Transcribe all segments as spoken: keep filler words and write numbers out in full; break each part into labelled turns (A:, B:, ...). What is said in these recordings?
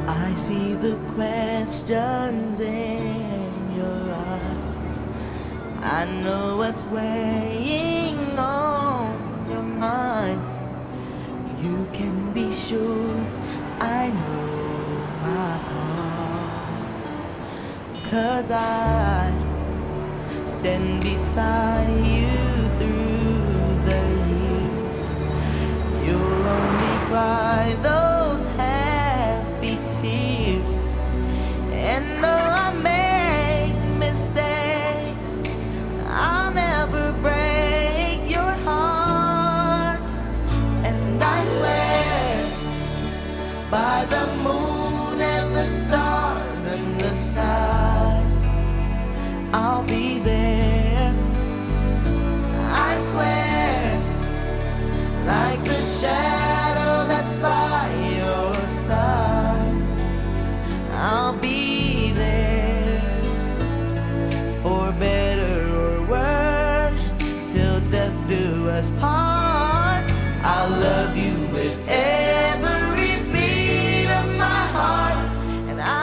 A: I see the questions in your eyes. I know what's weighing on your mind. You can be sure I know my part. 'Cause I stand beside you through the years. You'll only cry those happy tears. And though I make mistakes, I'll never break your heart. And I swear by the moon and the stars and the skies, I'll be there. I swear, like the shadow that's by your side, I'll be there. For better or worse, till death do us part. I'll love you with every beat of my heart. And I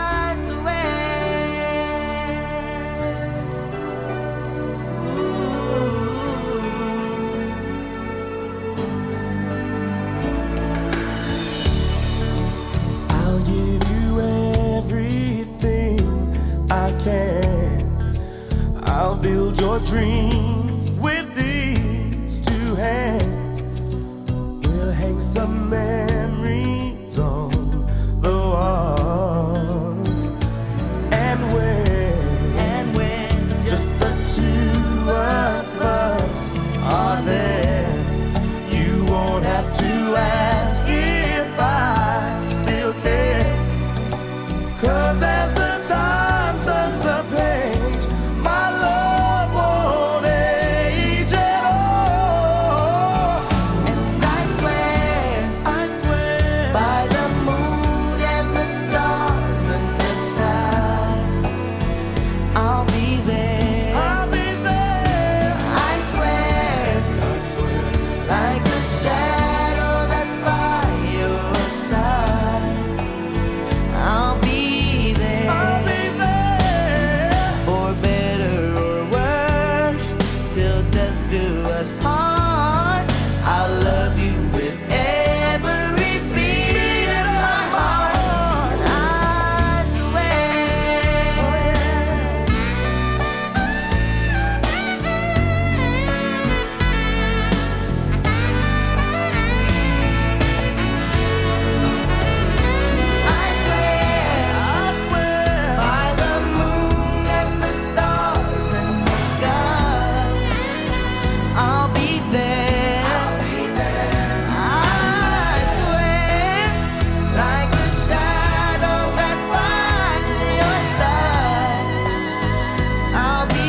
A: I'll build your dreams with these two hands. We'll hang some memories on the walls. And when, and when just the two of us are there, you won't have to ask if I still care. 'Cause as the time turns the page, my love won't age at all. And I swear, I swear, by the moon and the stars and the skies, I'll be there. I'll be there. I swear, I swear, like the shadow that's by your side, I'll be do us part. I'll love you with every beat of my heart. And I swear, I swear, I swear, by the moon and the stars and the sky, I'll be there. I'll be there. I swear, like the shadow that's by your side, I'll be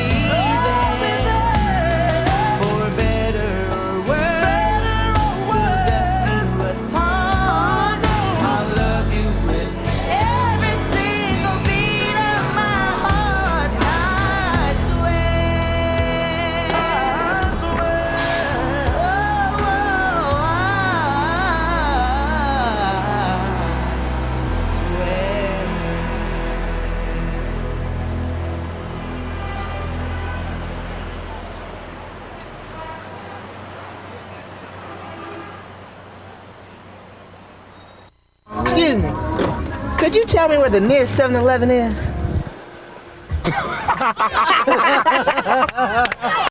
A: there. For better or worse, till death do us part. I'll love you with every single beat of my heart. I swear.
B: Excuse me. Could you tell me where the nearest seven eleven is?